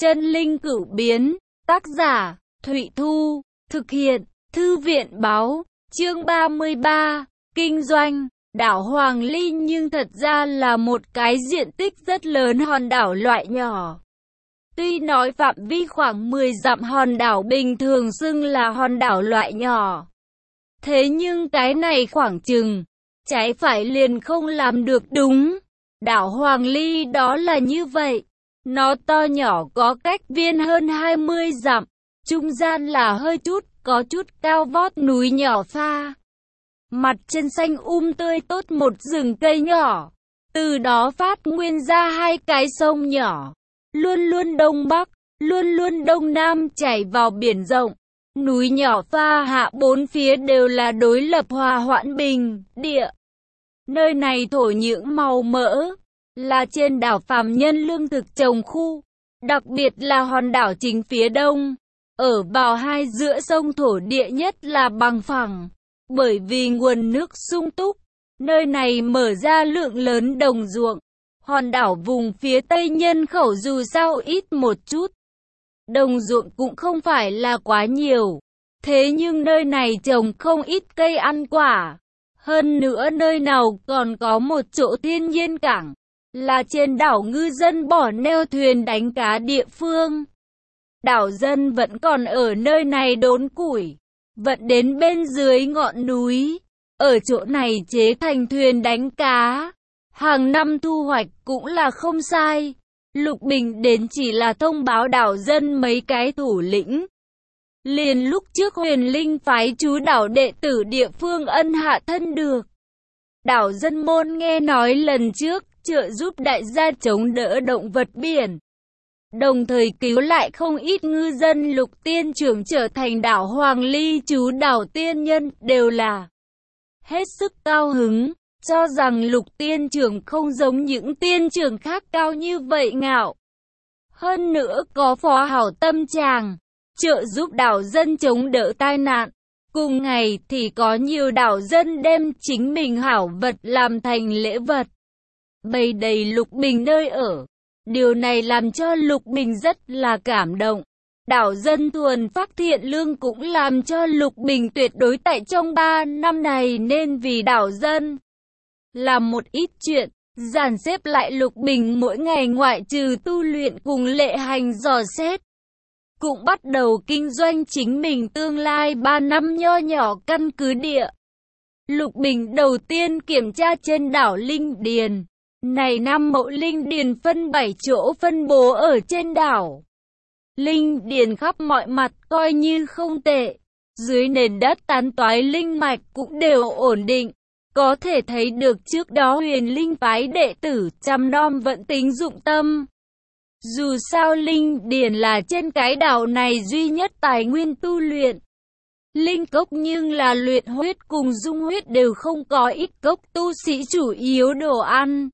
Chân linh cửu biến, tác giả, Thụy Thu, thực hiện, Thư viện báo, chương 33, kinh doanh, đảo Hoàng Ly nhưng thật ra là một cái diện tích rất lớn hòn đảo loại nhỏ. Tuy nói phạm vi khoảng 10 dặm hòn đảo bình thường xưng là hòn đảo loại nhỏ. Thế nhưng cái này khoảng chừng, trái phải liền không làm được đúng. Đảo Hoàng Ly đó là như vậy. Nó to nhỏ có cách viên hơn 20 dặm, trung gian là hơi chút, có chút cao vót núi nhỏ pha. Mặt trên xanh tươi tốt một rừng cây nhỏ, từ đó phát nguyên ra hai cái sông nhỏ, luôn luôn đông bắc, luôn luôn đông nam chảy vào biển rộng. Núi nhỏ pha hạ bốn phía đều là đối lập hòa hoãn bình địa. Nơi này thổ nhưỡng màu mỡ, là trên đảo phàm nhân lương thực trồng khu, đặc biệt là hòn đảo chính phía đông, ở vào hai giữa sông thổ địa nhất là bằng phẳng, bởi vì nguồn nước sung túc, nơi này mở ra lượng lớn đồng ruộng. Hòn đảo vùng phía tây nhân khẩu dù sao ít một chút, đồng ruộng cũng không phải là quá nhiều, thế nhưng nơi này trồng không ít cây ăn quả. Hơn nữa nơi nào còn có một chỗ thiên nhiên cảng, là trên đảo ngư dân bỏ neo thuyền đánh cá địa phương. Đảo dân vẫn còn ở nơi này đốn củi, vận đến bên dưới ngọn núi, ở chỗ này chế thành thuyền đánh cá. Hàng năm thu hoạch cũng là không sai. Lục Bình đến chỉ là thông báo đảo dân mấy cái thủ lĩnh. Liền lúc trước Huyền Linh phái chú đảo đệ tử địa phương ân hạ thân được. Đảo dân môn nghe nói lần trước trợ giúp đại gia chống đỡ động vật biển, đồng thời cứu lại không ít ngư dân. Lục tiên trưởng trở thành đảo Hoàng Ly chú đảo tiên nhân đều là hết sức cao hứng, cho rằng Lục tiên trưởng không giống những tiên trưởng khác cao như vậy ngạo. Hơn nữa có phó hảo tâm chàng, trợ giúp đảo dân chống đỡ tai nạn. Cùng ngày thì có nhiều đảo dân đem chính mình hảo vật làm thành lễ vật, bày đầy Lục Bình nơi ở. Điều này làm cho Lục Bình rất là cảm động. Đảo dân thuần phác thiện lương cũng làm cho Lục Bình tuyệt đối tại trong 3 năm này nên vì đảo dân làm một ít chuyện, dàn xếp lại Lục Bình mỗi ngày ngoại trừ tu luyện cùng lệ hành dò xét, cũng bắt đầu kinh doanh chính mình tương lai 3 năm nho nhỏ căn cứ địa. Lục Bình đầu tiên kiểm tra trên đảo Linh Điền. Này 5 mẫu Linh Điền phân 7 chỗ phân bố ở trên đảo. Linh Điền khắp mọi mặt coi như không tệ. Dưới nền đất tán toái linh mạch cũng đều ổn định. Có thể thấy được trước đó Huyền Linh phái đệ tử chăm nom vận tính dụng tâm. Dù sao Linh Điền là trên cái đảo này duy nhất tài nguyên tu luyện linh cốc, nhưng là luyện huyết cùng dung huyết đều không có, ít cốc tu sĩ chủ yếu đồ ăn.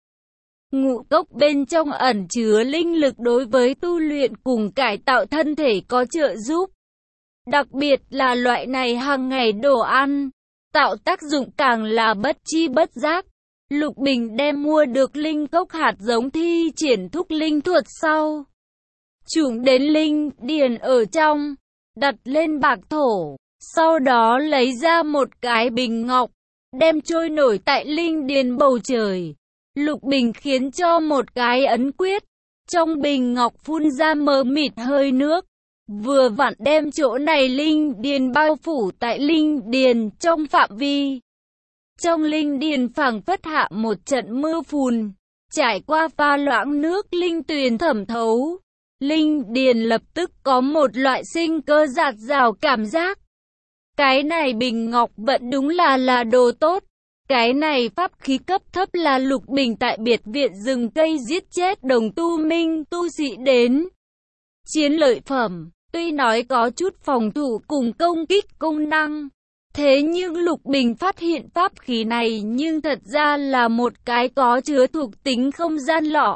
Ngũ cốc bên trong ẩn chứa linh lực đối với tu luyện cùng cải tạo thân thể có trợ giúp. Đặc biệt là loại này hàng ngày đồ ăn, tạo tác dụng càng là bất chi bất giác. Lục Bình đem mua được linh cốc hạt giống thi triển thúc linh thuật sau, trùng đến linh điền ở trong, đặt lên bạc thổ, sau đó lấy ra một cái bình ngọc, đem trôi nổi tại linh điền bầu trời. Lục Bình khiến cho một cái ấn quyết, trong bình ngọc phun ra mờ mịt hơi nước, vừa vặn đem chỗ này linh điền bao phủ tại linh điền trong phạm vi. Trong linh điền phảng phất hạ một trận mưa phùn, trải qua pha loãng nước linh tuyền thẩm thấu. Linh điền lập tức có một loại sinh cơ dạt dào cảm giác. Cái này bình ngọc vẫn đúng là đồ tốt. Cái này pháp khí cấp thấp là Lục Bình tại biệt viện rừng cây giết chết đồng tu minh tu sĩ đến chiến lợi phẩm. Tuy nói có chút phòng thủ cùng công kích công năng, thế nhưng Lục Bình phát hiện pháp khí này nhưng thật ra là một cái có chứa thuộc tính không gian lọ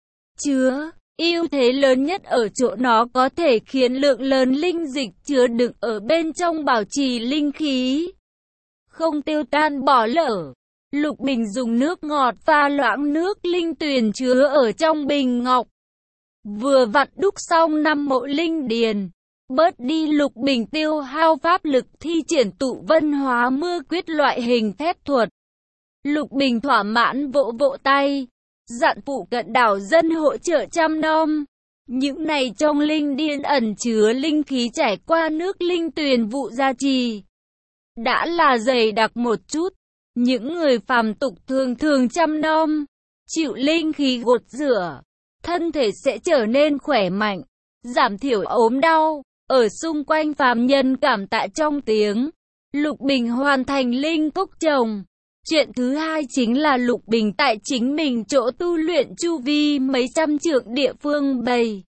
chứa. Ưu thế lớn nhất ở chỗ nó có thể khiến lượng lớn linh dịch chứa đựng ở bên trong bảo trì linh khí không tiêu tan bỏ lỡ. Lục Bình dùng nước ngọt pha loãng nước linh tuyền chứa ở trong bình ngọc, Vừa vặn đúc xong 5 mộ linh điền, bớt đi Lục Bình tiêu hao pháp lực thi triển tụ vân hóa mưa quyết loại hình phép thuật. Lục Bình thỏa mãn vỗ vỗ tay, dặn phụ cận đảo dân hỗ trợ chăm nom. Những này trong linh điền ẩn chứa linh khí trải qua nước linh tuyền vụ gia trì, đã là dày đặc một chút. Những người phàm tục thường thường chăm nom, chịu linh khí gột rửa, thân thể sẽ trở nên khỏe mạnh, giảm thiểu ốm đau. Ở xung quanh phàm nhân cảm tạ trong tiếng, Lục Bình hoàn thành linh cốc trồng. Chuyện thứ hai chính là Lục Bình tại chính mình chỗ tu luyện chu vi mấy trăm trượng địa phương bày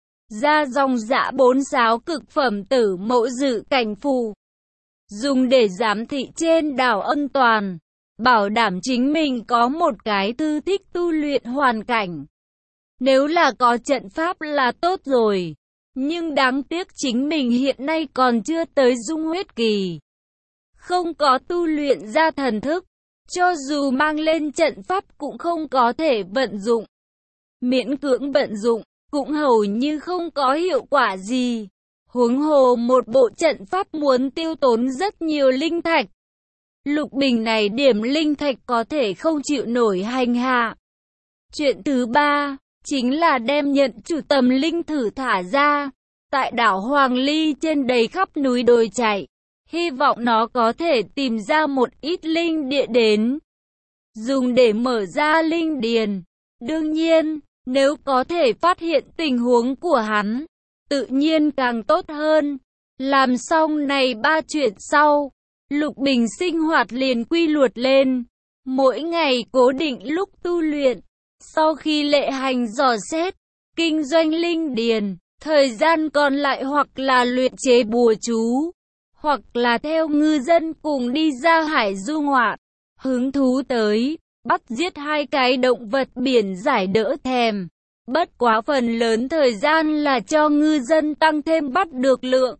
ra dòng dã 4 giáo cực phẩm tử mẫu dự cảnh phù, dùng để giám thị trên đảo Ân Toàn, bảo đảm chính mình có một cái thư thích tu luyện hoàn cảnh. Nếu là có trận pháp là tốt rồi, nhưng đáng tiếc chính mình hiện nay còn chưa tới dung huyết kỳ, không có tu luyện ra thần thức, cho dù mang lên trận pháp cũng không có thể vận dụng. Miễn cưỡng vận dụng, cũng hầu như không có hiệu quả gì. Huống hồ một bộ trận pháp muốn tiêu tốn rất nhiều linh thạch. Lục Bình này điểm linh thạch có thể không chịu nổi hành hạ. Chuyện thứ ba, chính là đem nhận chủ tầm linh thử thả ra. Tại đảo Hoàng Ly trên đầy khắp núi đồi chạy, hy vọng nó có thể tìm ra một ít linh địa đến, dùng để mở ra linh điền. Đương nhiên, nếu có thể phát hiện tình huống của hắn, tự nhiên càng tốt hơn. Làm xong này 3 chuyện sau, Lục Bình sinh hoạt liền quy luật lên. Mỗi ngày cố định lúc tu luyện, sau khi lệ hành dò xét, kinh doanh linh điền, thời gian còn lại hoặc là luyện chế bùa chú, hoặc là theo ngư dân cùng đi ra hải du ngoạn. Hứng thú tới, bắt giết 2 cái động vật biển giải đỡ thèm. Bất quá phần lớn thời gian là cho ngư dân tăng thêm bắt được lượng.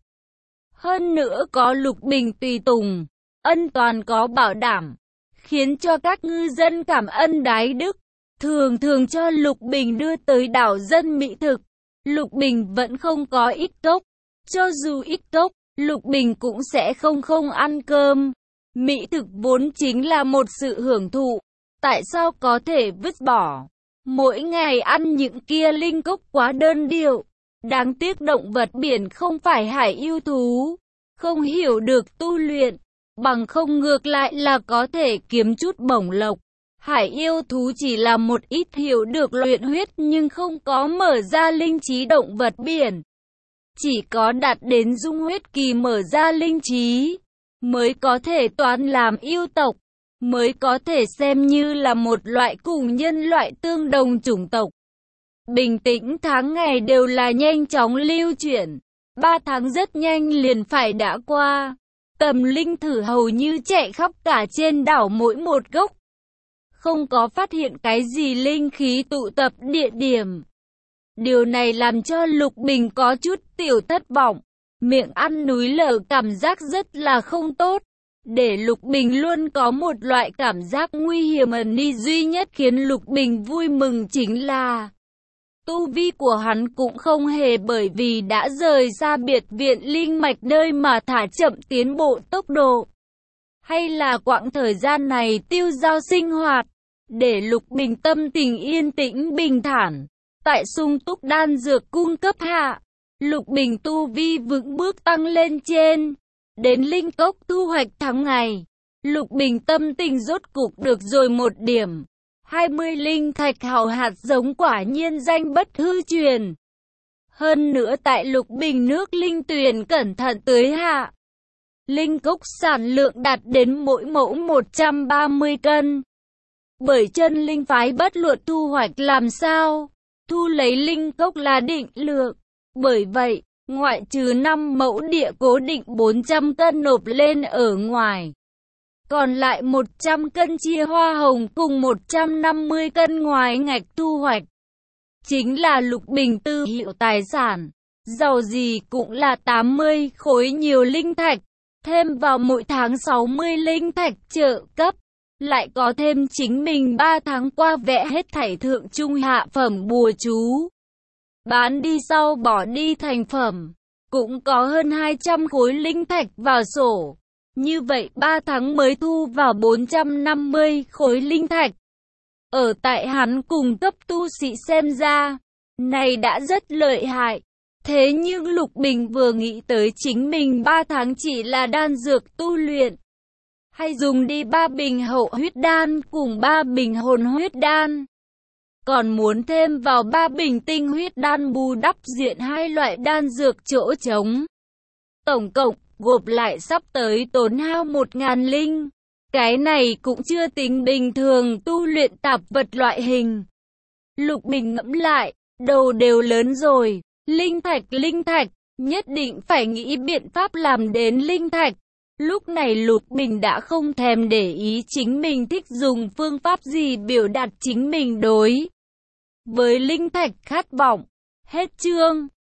Hơn nữa có Lục Bình tùy tùng, Ân Toàn có bảo đảm, khiến cho các ngư dân cảm ơn đái đức. Thường thường cho Lục Bình đưa tới đảo dân mỹ thực. Lục Bình vẫn không có ít cốc. Cho dù ít cốc, Lục Bình cũng sẽ không ăn cơm. Mỹ thực vốn chính là một sự hưởng thụ. Tại sao có thể vứt bỏ? Mỗi ngày ăn những kia linh cốc quá đơn điệu. Đáng tiếc động vật biển không phải hải yêu thú, không hiểu được tu luyện, bằng không ngược lại là có thể kiếm chút bổng lộc. Hải yêu thú chỉ là một ít hiểu được luyện huyết nhưng không có mở ra linh trí động vật biển. Chỉ có đạt đến dung huyết kỳ mở ra linh trí, mới có thể toán làm yêu tộc, mới có thể xem như là một loại cùng nhân loại tương đồng chủng tộc. Bình tĩnh tháng ngày đều là nhanh chóng lưu chuyển. 3 tháng rất nhanh liền phải đã qua. Tầm linh thử hầu như chạy khắp cả trên đảo mỗi một gốc. Không có phát hiện cái gì linh khí tụ tập địa điểm. Điều này làm cho Lục Bình có chút tiểu thất vọng. Miệng ăn núi lở cảm giác rất là không tốt. Để Lục Bình luôn có một loại cảm giác nguy hiểm ẩn đi, duy nhất khiến Lục Bình vui mừng chính là tu vi của hắn cũng không hề bởi vì đã rời xa biệt viện linh mạch nơi mà thả chậm tiến bộ tốc độ. Hay là quãng thời gian này tiêu dao sinh hoạt, để Lục Bình tâm tình yên tĩnh bình thản. Tại sung túc đan dược cung cấp hạ, Lục Bình tu vi vững bước tăng lên trên. Đến linh cốc thu hoạch tháng ngày, Lục Bình tâm tình rốt cục được rồi một điểm. 20 linh thạch hào hạt giống quả nhiên danh bất hư truyền. Hơn nữa tại Lục Bình nước linh tuyền cẩn thận tưới hạ, linh cốc sản lượng đạt đến mỗi mẫu 130 cân. Bởi chân linh phái bất luận thu hoạch làm sao, thu lấy linh cốc là định lượng. Bởi vậy, ngoại trừ 5 mẫu địa cố định 400 cân nộp lên ở ngoài, còn lại 100 cân chia hoa hồng cùng 150 cân ngoài ngạch thu hoạch. Chính là Lục Bình tư hiệu tài sản, giàu gì cũng là 80 khối nhiều linh thạch, thêm vào mỗi tháng 60 linh thạch trợ cấp, lại có thêm chính mình 3 tháng qua vẽ hết thảy thượng trung hạ phẩm bùa chú. bán đi sau bỏ đi thành phẩm. Cũng có hơn 200 khối linh thạch vào sổ. Như vậy 3 tháng mới thu vào 450 khối linh thạch. Ở tại hắn cùng cấp tu sĩ xem ra, này đã rất lợi hại. Thế nhưng Lục Bình vừa nghĩ tới chính mình 3 tháng chỉ là đan dược tu luyện, hay dùng đi 3 bình hậu huyết đan cùng 3 bình hồn huyết đan, còn muốn thêm vào 3 bình tinh huyết đan bù đắp diện 2 loại đan dược chỗ trống. Tổng cộng, gộp lại sắp tới tốn hao 1.000 linh. Cái này cũng chưa tính bình thường tu luyện tạp vật loại hình. Lục Bình ngẫm lại, đầu đều lớn rồi. Linh thạch, nhất định phải nghĩ biện pháp làm đến linh thạch. Lúc này Lục Bình đã không thèm để ý chính mình thích dùng phương pháp gì biểu đạt chính mình đối với linh thạch khát vọng. Hết chương.